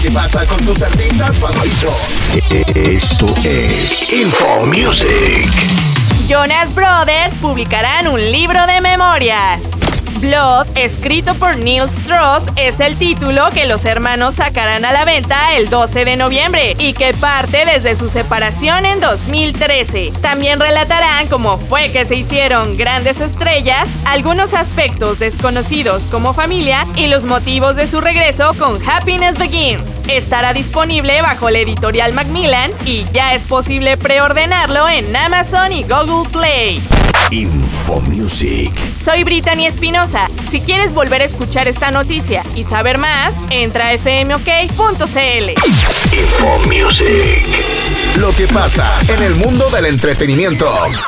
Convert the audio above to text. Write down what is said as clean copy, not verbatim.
que pasa con tus artistas favoritos. Esto es Info Music. Jonas Brothers publicarán un libro de memorias. Blood, escrito por Neil Strauss, es el título que los hermanos sacarán a la venta el 12 de noviembre y que parte desde su separación en 2013. También relatarán cómo fue que se hicieron grandes estrellas, algunos aspectos desconocidos como familia y los motivos de su regreso con Happiness Begins. Estará disponible bajo la editorial Macmillan y ya es posible preordenarlo en Amazon y Google Play. Info Music. Soy Brittany Espinosa. Si quieres volver a escuchar esta noticia y saber más, entra a fmok.cl. Info Music. Lo que pasa en el mundo del entretenimiento.